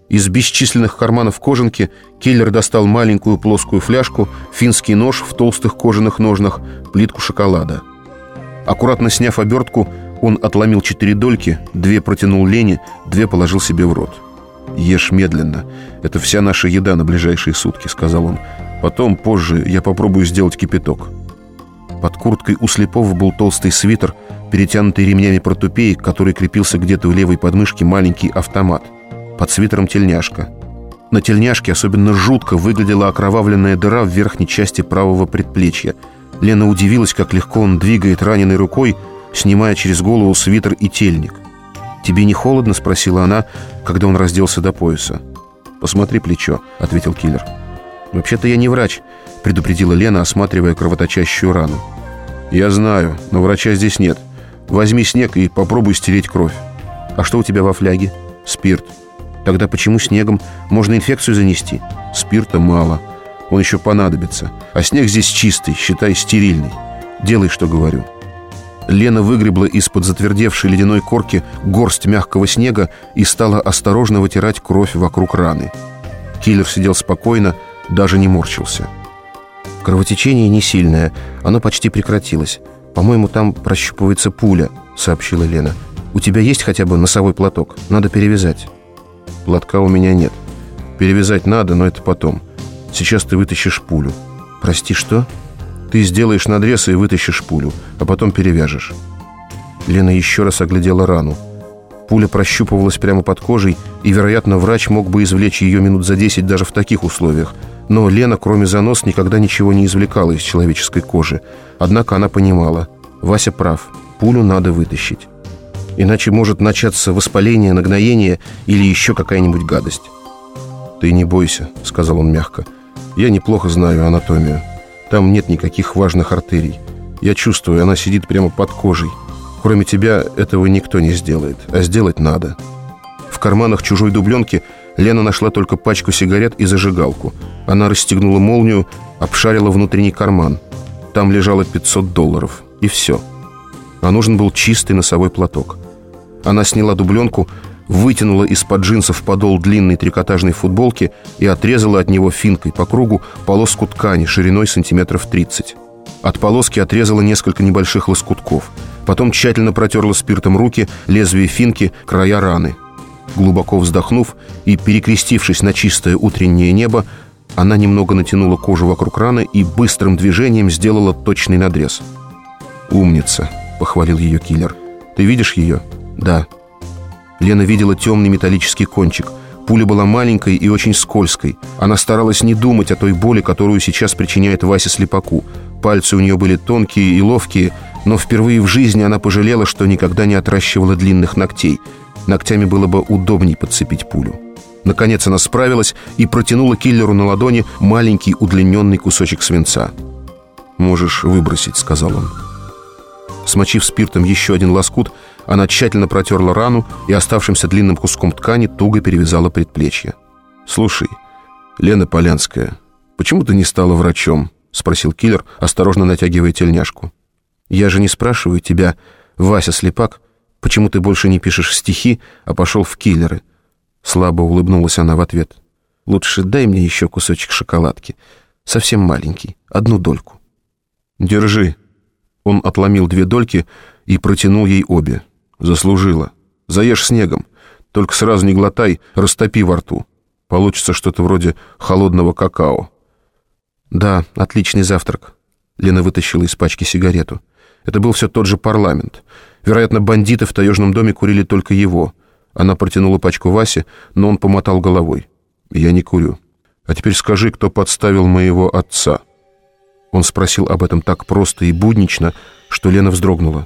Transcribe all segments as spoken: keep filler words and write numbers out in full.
Из бесчисленных карманов кожанки киллер достал маленькую плоскую фляжку, финский нож в толстых кожаных ножнах, плитку шоколада. Аккуратно сняв обертку, он отломил четыре дольки, две протянул Лене, две положил себе в рот. «Ешь медленно. Это вся наша еда на ближайшие сутки», — сказал он. «Потом, позже, я попробую сделать кипяток». Под курткой у слепого был толстый свитер, перетянутый ремнями портупеи, к которой крепился где-то у левой подмышки маленький автомат. Под свитером тельняшка. На тельняшке особенно жутко выглядела окровавленная дыра в верхней части правого предплечья. Лена удивилась, как легко он двигает раненой рукой, снимая через голову свитер и тельник. «Тебе не холодно?» — спросила она, когда он разделся до пояса. «Посмотри плечо», — ответил киллер. «Вообще-то я не врач», — предупредила Лена, осматривая кровоточащую рану. «Я знаю, но врача здесь нет. Возьми снег и попробуй стереть кровь». «А что у тебя во фляге?» «Спирт». «Тогда почему снегом? Можно инфекцию занести». «Спирта мало. Он еще понадобится. А снег здесь чистый, считай, стерильный. Делай, что говорю». Лена выгребла из-под затвердевшей ледяной корки горсть мягкого снега и стала осторожно вытирать кровь вокруг раны. Киллер сидел спокойно, даже не морщился. «Кровотечение не сильное, оно почти прекратилось. По-моему, там прощупывается пуля», — сообщила Лена. «У тебя есть хотя бы носовой платок? Надо перевязать». «Платка у меня нет. Перевязать надо, но это потом. Сейчас ты вытащишь пулю». «Прости, что?» «Ты сделаешь надрез и вытащишь пулю, а потом перевяжешь». Лена еще раз оглядела рану. Пуля прощупывалась прямо под кожей, и, вероятно, врач мог бы извлечь ее минут за десять даже в таких условиях. Но Лена, кроме занос, никогда ничего не извлекала из человеческой кожи. Однако она понимала: Вася прав, пулю надо вытащить. Иначе может начаться воспаление, нагноение или еще какая-нибудь гадость. «Ты не бойся», — сказал он мягко. «Я неплохо знаю анатомию. Там нет никаких важных артерий. Я чувствую, она сидит прямо под кожей. Кроме тебя этого никто не сделает, а сделать надо». В карманах чужой дубленки Лена нашла только пачку сигарет и зажигалку. Она расстегнула молнию, обшарила внутренний карман. Там лежало пятьсот долларов. И все. А нужен был чистый носовой платок. Она сняла дубленку, вытянула из-под джинсов подол длинной трикотажной футболки и отрезала от него финкой по кругу полоску ткани шириной сантиметров тридцать. От полоски отрезала несколько небольших лоскутков. Потом тщательно протерла спиртом руки, лезвие финки, края раны. Глубоко вздохнув и перекрестившись на чистое утреннее небо, она немного натянула кожу вокруг раны и быстрым движением сделала точный надрез. «Умница», — похвалил ее киллер. «Ты видишь ее?» «Да». Лена видела темный металлический кончик. Пуля была маленькой и очень скользкой. Она старалась не думать о той боли, которую сейчас причиняет Васе слепаку. Пальцы у нее были тонкие и ловкие, но впервые в жизни она пожалела, что никогда не отращивала длинных ногтей. Ногтями было бы удобней подцепить пулю. Наконец она справилась и протянула киллеру на ладони маленький удлиненный кусочек свинца. «Можешь выбросить», — сказал он. Смочив спиртом еще один лоскут, она тщательно протерла рану и оставшимся длинным куском ткани туго перевязала предплечье. «Слушай, Лена Полянская, почему ты не стала врачом?» — спросил киллер, осторожно натягивая тельняшку. «Я же не спрашиваю тебя, Вася Слепак, почему ты больше не пишешь стихи, а пошел в киллеры?» Слабо улыбнулась она в ответ. «Лучше дай мне еще кусочек шоколадки, совсем маленький, одну дольку». «Держи». Он отломил две дольки и протянул ей обе. «Заслужила. Заешь снегом. Только сразу не глотай, растопи во рту. Получится что-то вроде холодного какао». «Да, отличный завтрак». Лена вытащила из пачки сигарету. Это был все тот же парламент. Вероятно, бандиты в таежном доме курили только его. Она протянула пачку Васе, но он помотал головой. «Я не курю. А теперь скажи, кто подставил моего отца?» Он спросил об этом так просто и буднично, что Лена вздрогнула.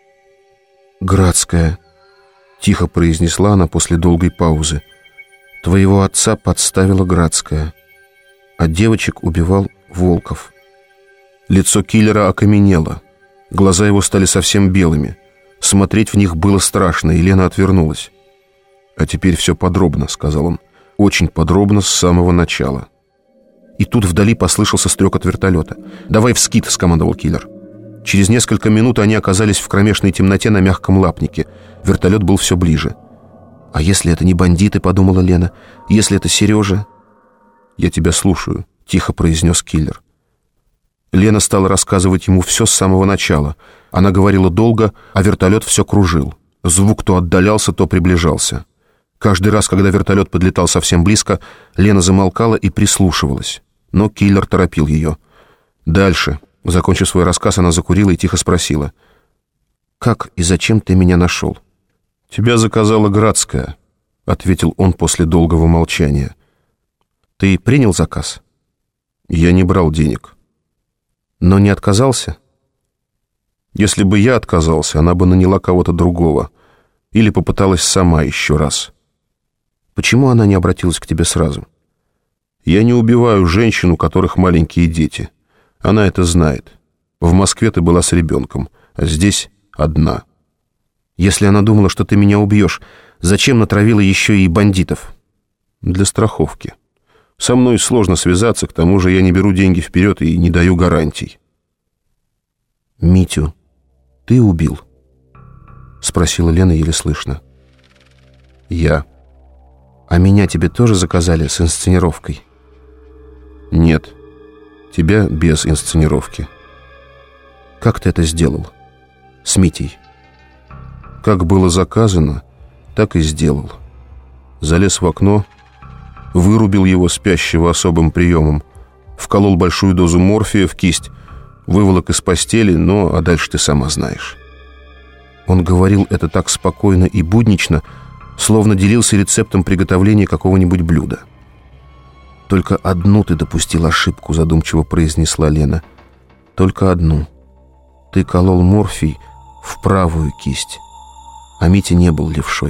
«Градская», — тихо произнесла она после долгой паузы. «Твоего отца подставила Градская, а девочек убивал Волков». Лицо киллера окаменело. Глаза его стали совсем белыми. Смотреть в них было страшно, и Лена отвернулась. «А теперь все подробно», — сказал он. «Очень подробно с самого начала». И тут вдали послышался стрекот вертолета. «Давай вскид», — скомандовал киллер. Через несколько минут они оказались в кромешной темноте на мягком лапнике. Вертолет был все ближе. «А если это не бандиты?» — подумала Лена. «Если это Сережа?» «Я тебя слушаю», — тихо произнес киллер. Лена стала рассказывать ему все с самого начала. Она говорила долго, а вертолет все кружил. Звук то отдалялся, то приближался. Каждый раз, когда вертолет подлетал совсем близко, Лена замолкала и прислушивалась. Но киллер торопил ее. Дальше, закончив свой рассказ, она закурила и тихо спросила: «Как и зачем ты меня нашел?» «Тебя заказала Градская», — ответил он после долгого молчания. «Ты принял заказ?» «Я не брал денег». «Но не отказался?» «Если бы я отказался, она бы наняла кого-то другого или попыталась сама еще раз». «Почему она не обратилась к тебе сразу?» «Я не убиваю женщин, у которых маленькие дети. Она это знает. В Москве ты была с ребенком, а здесь одна». «Если она думала, что ты меня убьешь, зачем натравила еще и бандитов?» «Для страховки. Со мной сложно связаться, к тому же я не беру деньги вперед и не даю гарантий». «Митю ты убил?» — спросила Лена еле слышно. «Я». «А меня тебе тоже заказали с инсценировкой?» «Нет, тебя без инсценировки». «Как ты это сделал? С Митей?» «Как было заказано, так и сделал. Залез в окно, вырубил его спящего особым приемом, вколол большую дозу морфия в кисть, выволок из постели, но а дальше ты сама знаешь». Он говорил это так спокойно и буднично, словно делился рецептом приготовления какого-нибудь блюда. «Только одну ты допустил ошибку», — задумчиво произнесла Лена. «Только одну. Ты колол морфий в правую кисть, а Митя не был левшой».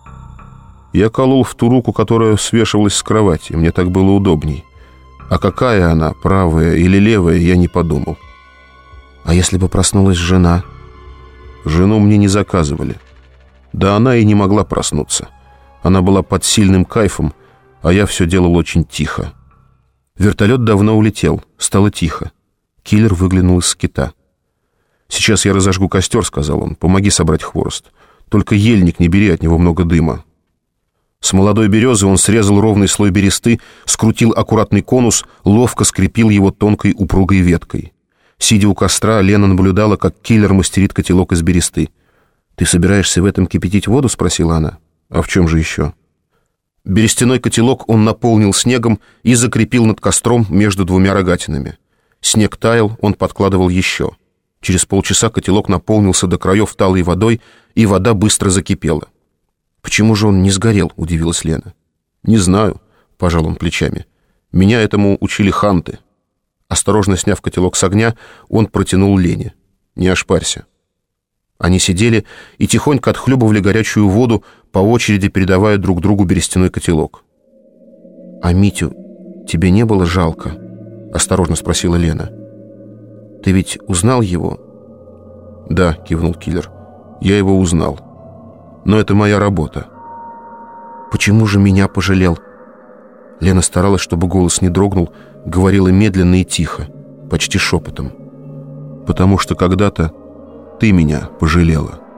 «Я колол в ту руку, которая свешивалась с кровати. Мне так было удобней. А какая она, правая или левая, я не подумал». «А если бы проснулась жена?» «Жену мне не заказывали. Да она и не могла проснуться. Она была под сильным кайфом, а я все делал очень тихо». Вертолет давно улетел, стало тихо. Киллер выглянул из кита. «Сейчас я разожгу костер», — сказал он. «Помоги собрать хворост. Только ельник не бери, от него много дыма». С молодой березы он срезал ровный слой бересты, скрутил аккуратный конус, ловко скрепил его тонкой упругой веткой. Сидя у костра, Лена наблюдала, как киллер мастерит котелок из бересты. «Ты собираешься в этом кипятить воду?» — спросила она. «А в чем же еще?» Берестяной котелок он наполнил снегом и закрепил над костром между двумя рогатинами. Снег таял, он подкладывал еще. Через полчаса котелок наполнился до краев талой водой, и вода быстро закипела. «Почему же он не сгорел?» — удивилась Лена. «Не знаю», — пожал он плечами. «Меня этому учили ханты». Осторожно сняв котелок с огня, он протянул Лене. «Не ошпарься». Они сидели и тихонько отхлебывали горячую воду, по очереди передавая друг другу берестяной котелок. «А Митю тебе не было жалко?» — осторожно спросила Лена. «Ты ведь узнал его?» «Да», — кивнул киллер, — «я его узнал. Но это моя работа». «Почему же меня пожалел?» Лена старалась, чтобы голос не дрогнул, говорила медленно и тихо, почти шепотом. «Потому что когда-то ты меня пожалела».